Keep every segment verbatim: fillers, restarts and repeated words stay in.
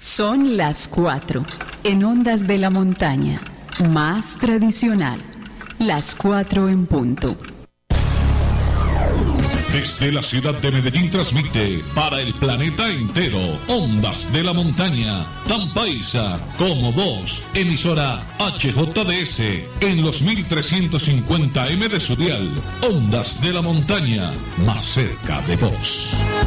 Son las cuatro, en Ondas de la Montaña, más tradicional, las cuatro en punto. Desde la ciudad de Medellín transmite para el planeta entero Ondas de la Montaña, tan paisa como vos, emisora H J D S en los mil trescientos cincuenta eme de su dial. Ondas de la Montaña, más cerca de vos.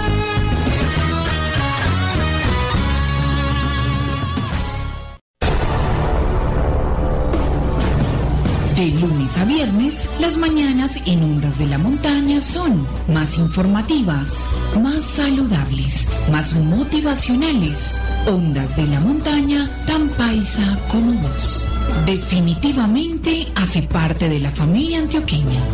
De lunes a viernes, las mañanas en Ondas de la Montaña son más informativas, más saludables, más motivacionales. Ondas de la Montaña, tan paisa como vos. Definitivamente hace parte de la familia antioqueña.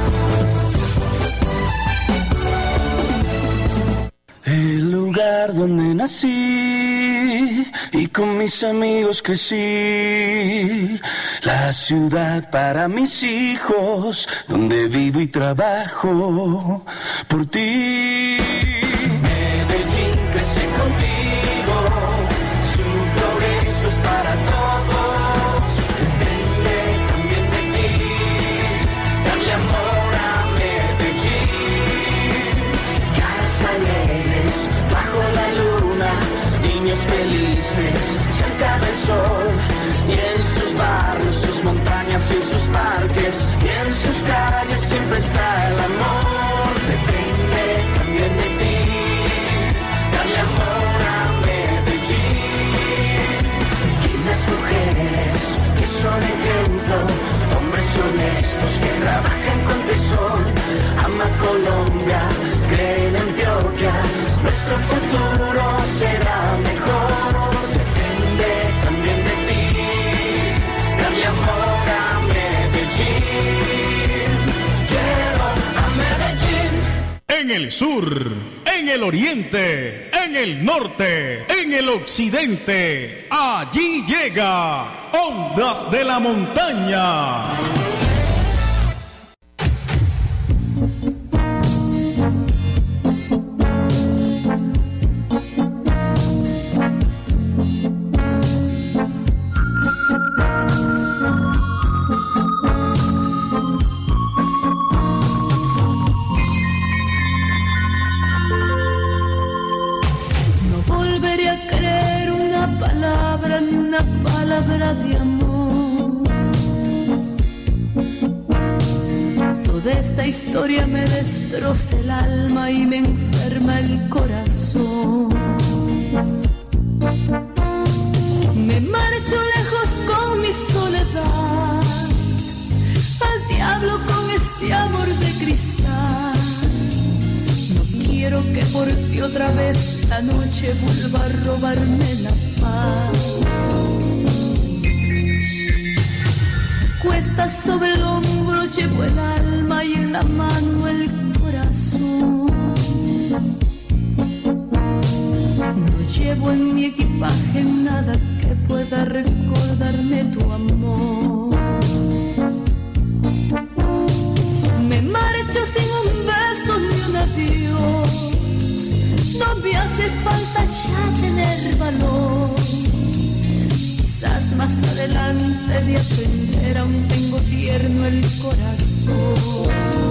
El lugar donde nací y con mis amigos crecí, la ciudad para mis hijos, donde vivo y trabajo por ti. Medellín crece contigo, su progreso es para todos, depende también de ti, darle amor a Medellín. Caras alegres bajo la luna, niños felices cerca del sol, y en sus barrios, sus montañas y sus parques, y en sus calles siempre está el amor. Depende también de ti, darle amor a Medellín. Y las mujeres que son ejemplo, hombres honestos que trabajan con tesón, ama Colombia, cree en Antioquia, nuestro futuro será mejor. Depende también de ti, darle amor a Medellín. Quiero a Medellín. En el sur, en el oriente, en el norte, en el occidente, allí llega Ondas de la Montaña. Palabra de amor. Toda esta historia me destroza el alma y me enferma el corazón. Me marcho lejos con mi soledad, al diablo con este amor de cristal. No quiero que por ti otra vez la noche vuelva a robarme la paz. Cuesta sobre el hombro llevo el alma y en la mano el corazón. No llevo en mi equipaje nada que pueda recordarme tu amor. Me marcho sin un beso ni un adiós. No me hace falta ya tener valor. Más adelante de aprender, aún tengo tierno el corazón.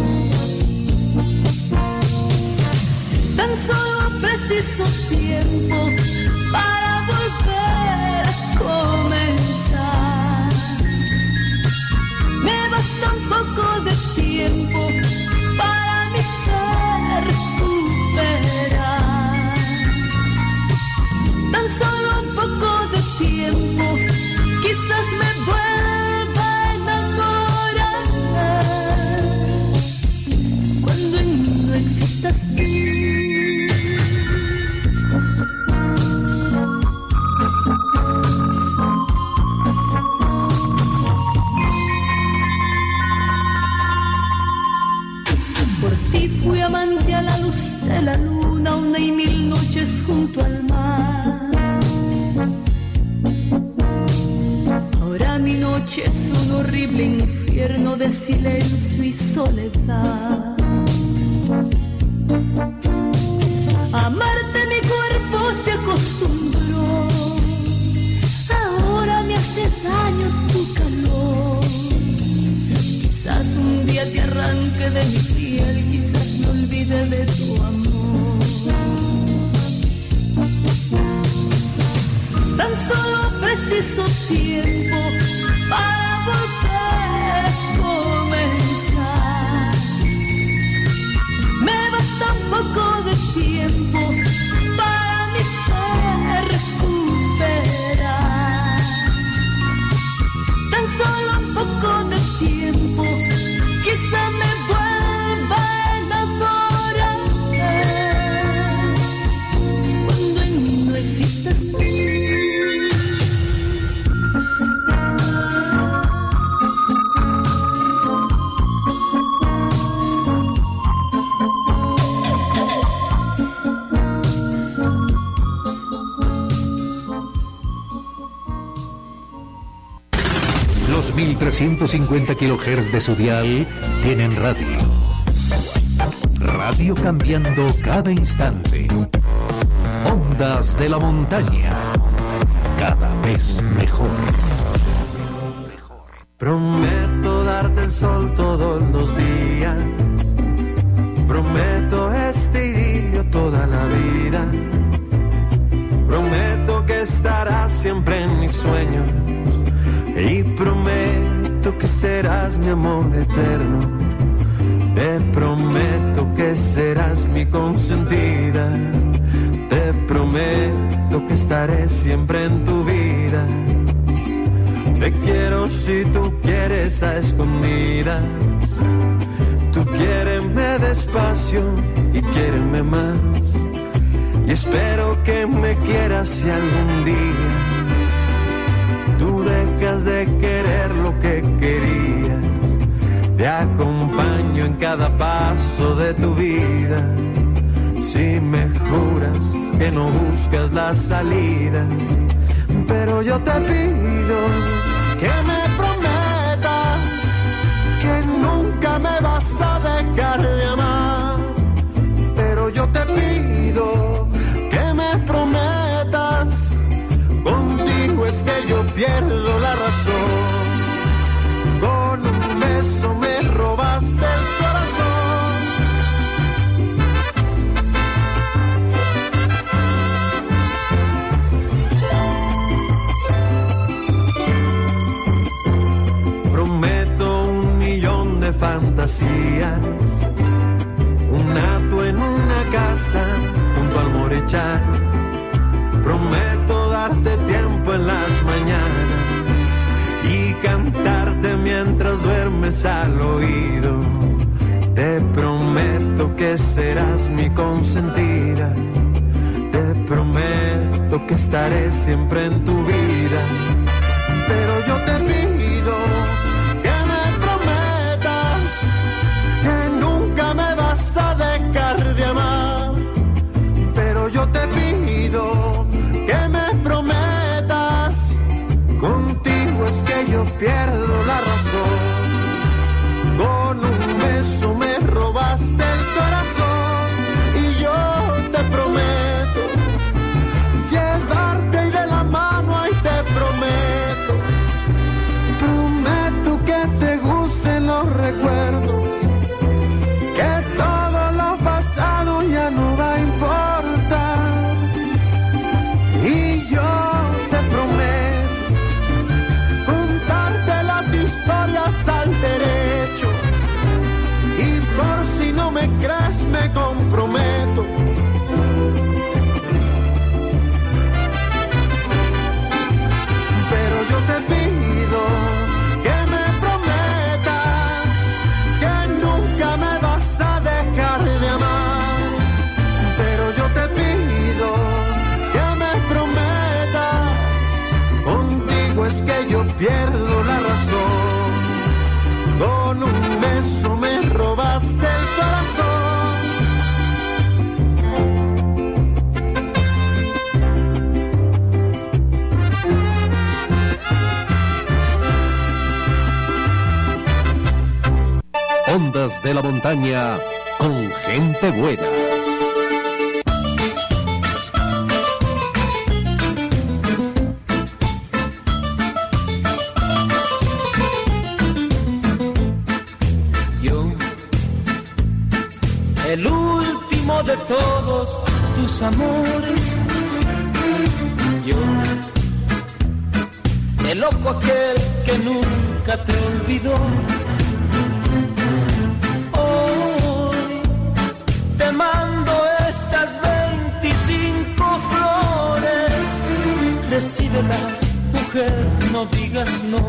Tan solo preciso tiempo para volver a comenzar. Me basta un poco de tiempo para mi recuperar. Tan solo un poco de tiempo, quizás me vuelva a enamorar cuando no existas tú. Por ti fui amante a la luz de la luna, una y mil noches junto al mar. Mi noche es un horrible infierno de silencio y soledad. Amarte mi cuerpo se acostumbró mil trescientos cincuenta kilohertz de su dial tienen radio. Radio cambiando cada instante. Ondas de la montaña, cada vez mejor. Prometo darte el sol todos los días. Prometo este idilio toda la vida. Prometo que estarás siempre en mis sueños. Y prometo que serás mi amor eterno. Te prometo que serás mi consentida. Te prometo que estaré siempre en tu vida. Te quiero si tú quieres a escondidas. Tú quiéreme despacio y quiéreme más. Y espero que me quieras si algún día tú dejas de querer lo que querías. Te acompaño en cada paso de tu vida. Si me juras que no buscas la salida. Pero yo te pido que me prometas que nunca me vas a dejar de amar. Pero yo te pido que me prometas, contigo es que yo pierdo la razón. Con un beso me robaste el corazón. Prometo un millón de fantasías, un hato en una casa junto al Morechal. Prometo darte tiempo en las mañanas y cantarte mientras duermes al oído. Te prometo que serás mi consentida. Te prometo que estaré siempre en tu vida. Pero yo te pido que me prometas que nunca me vas a dejar de amar. Pero yo te pido que me prometas, contigo es que yo pierdo la razón. Con un beso me robaste el corazón. Y yo te prometo llevarte y de la mano ahí te prometo. Prometo que te gusten los recuerdos, que todo lo pasado ya no va a importar. Y yo te prometo contarte las historias al derecho. Y por si no me crees me comprometo pero yo te pido que me prometas que nunca me vas a dejar de amar. Pero yo te pido que me prometas, contigo es que yo pierdo la razón. Con un beso me robaste el corazón. Ondas de la montaña con gente buena. Yo, el último de todos tus amores. Yo, el loco aquel que nunca te olvidó. Te mando estas veinticinco flores, recíbelas, mujer, no digas no.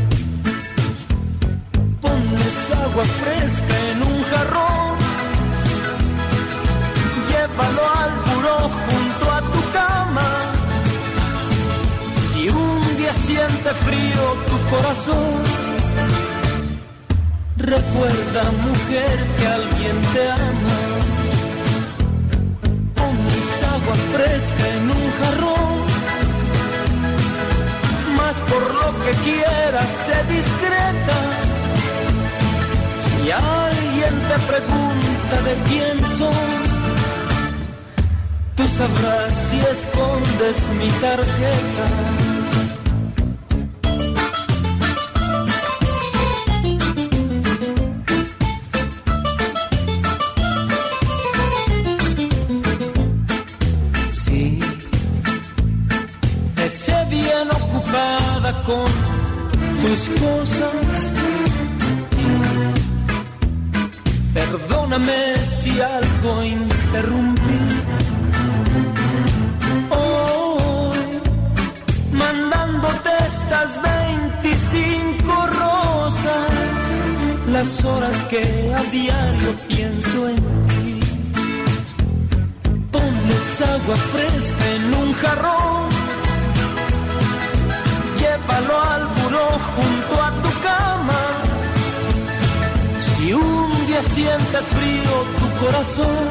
Ponles agua fresca en un jarrón, llévalo al buró junto a tu cama. Si un día siente frío tu corazón, recuerda, mujer, que alguien te ama. Ponles agua fresca en un jarrón, más por lo que quieras, sé discreta. Si alguien te pregunta de quién soy, tú sabrás si escondes mi tarjeta. Con tus cosas, perdóname si algo interrumpí. Hoy, mandándote estas veinticinco rosas, las horas que a diario pienso en ti. Ponles agua fresca en un jarrón, llévalo al buró junto a tu cama. Si un día siente frío tu corazón,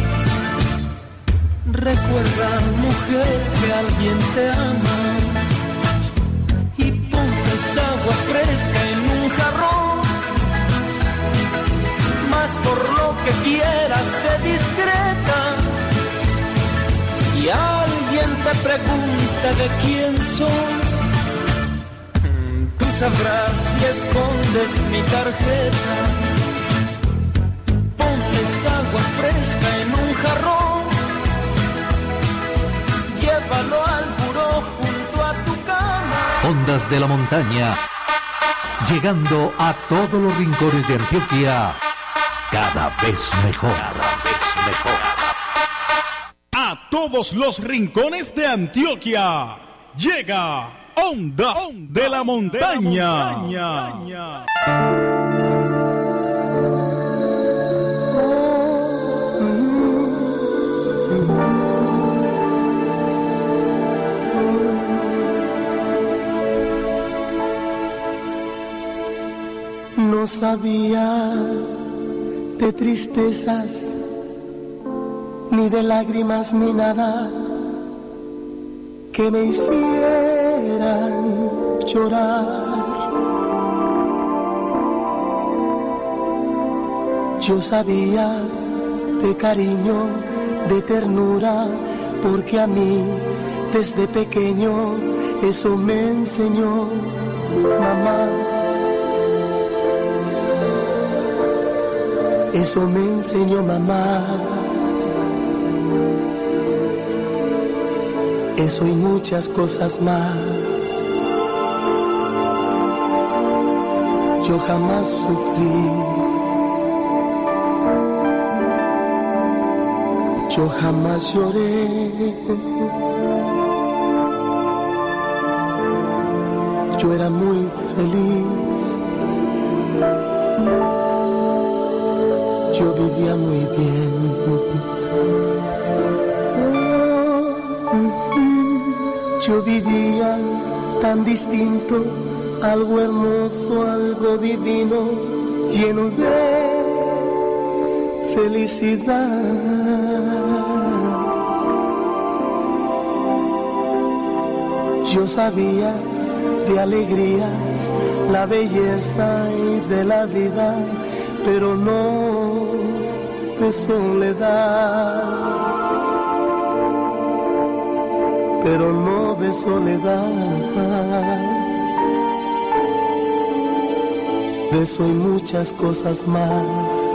recuerda, mujer, que alguien te ama. Y ponles agua fresca en un jarrón, más por lo que quieras, sé discreta. Si alguien te pregunta de quién soy, sabrás si escondes mi tarjeta. Ponles agua fresca en un jarrón, llévalo al buró junto a tu cama. Ondas de la Montaña, llegando a todos los rincones de Antioquia, cada vez mejor, cada vez mejor. A todos los rincones de Antioquia, llega Ondas, Ondas de la Montaña. De la montaña. No sabía de tristezas, ni de lágrimas, ni nada que me hicieran llorar. Yo sabía de cariño, de ternura, porque a mí desde pequeño eso me enseñó mamá. Eso me enseñó mamá. Eso y muchas cosas más. Yo jamás sufrí. Yo jamás lloré. Yo era muy feliz. Yo vivía muy bien. Yo vivía tan distinto, algo hermoso, algo divino, lleno de felicidad. Yo sabía de alegrías, la belleza y de la vida, pero no de soledad, pero no de soledad. De eso y muchas cosas más.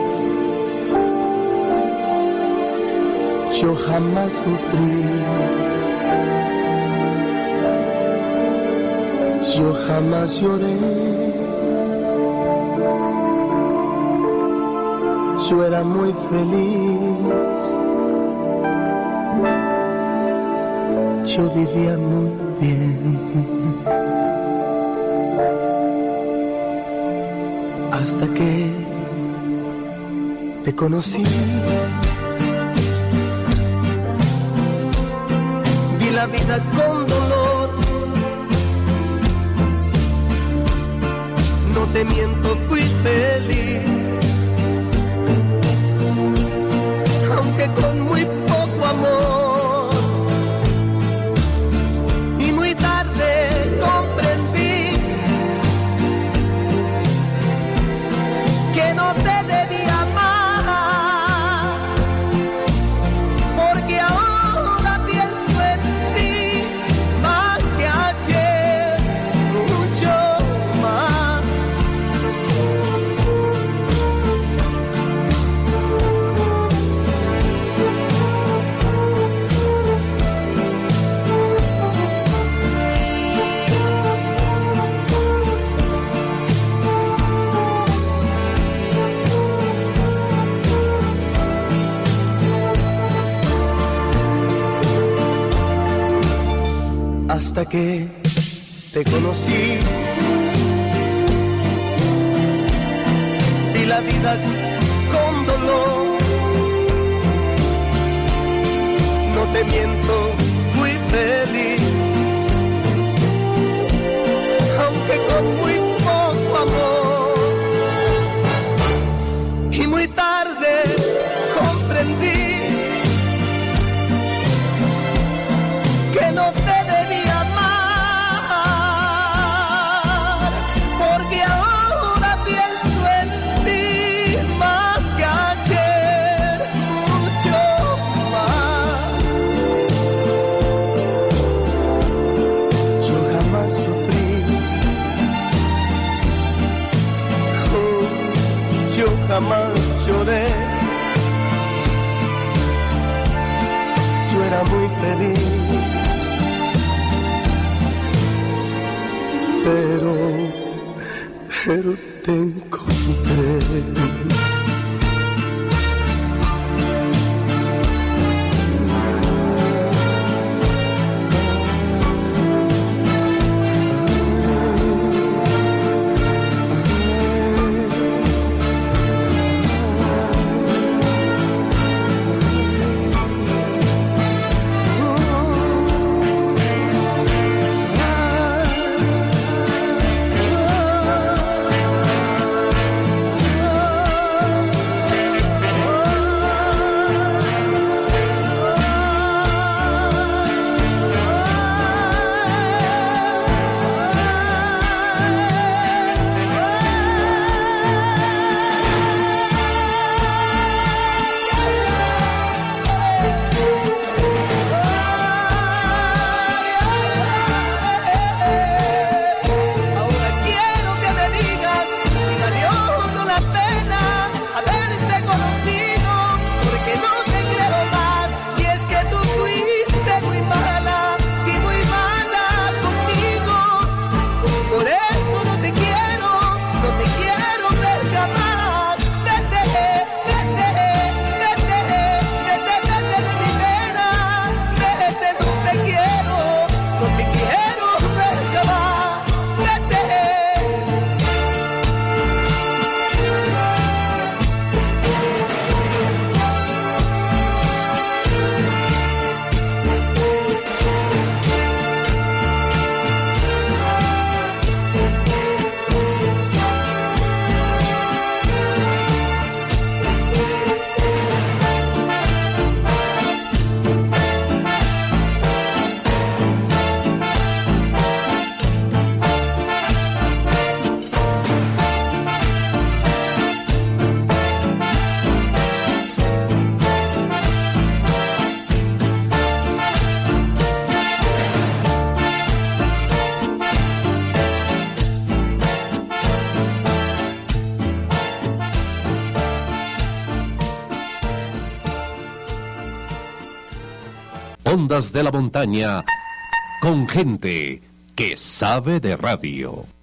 Yo jamás sufrí. Yo jamás lloré. Yo era muy feliz. Yo vivía muy bien. Hasta que te conocí. Vi la vida con dolor. No te miento, fui feliz. Aunque con muy poco amor. Y muy tarde comprendí hasta que te conocí. Vi la vida con dolor, no te miento, fui feliz, aunque con muy poco amor. Y muy tarde comprendí que no te debía amar, porque ahora pienso en ti más que ayer, mucho más. Yo jamás sufrí, oh, yo jamás lloré, yo era muy feliz. Pero, pero te encontré. Ondas de la Montaña, con gente que sabe de radio.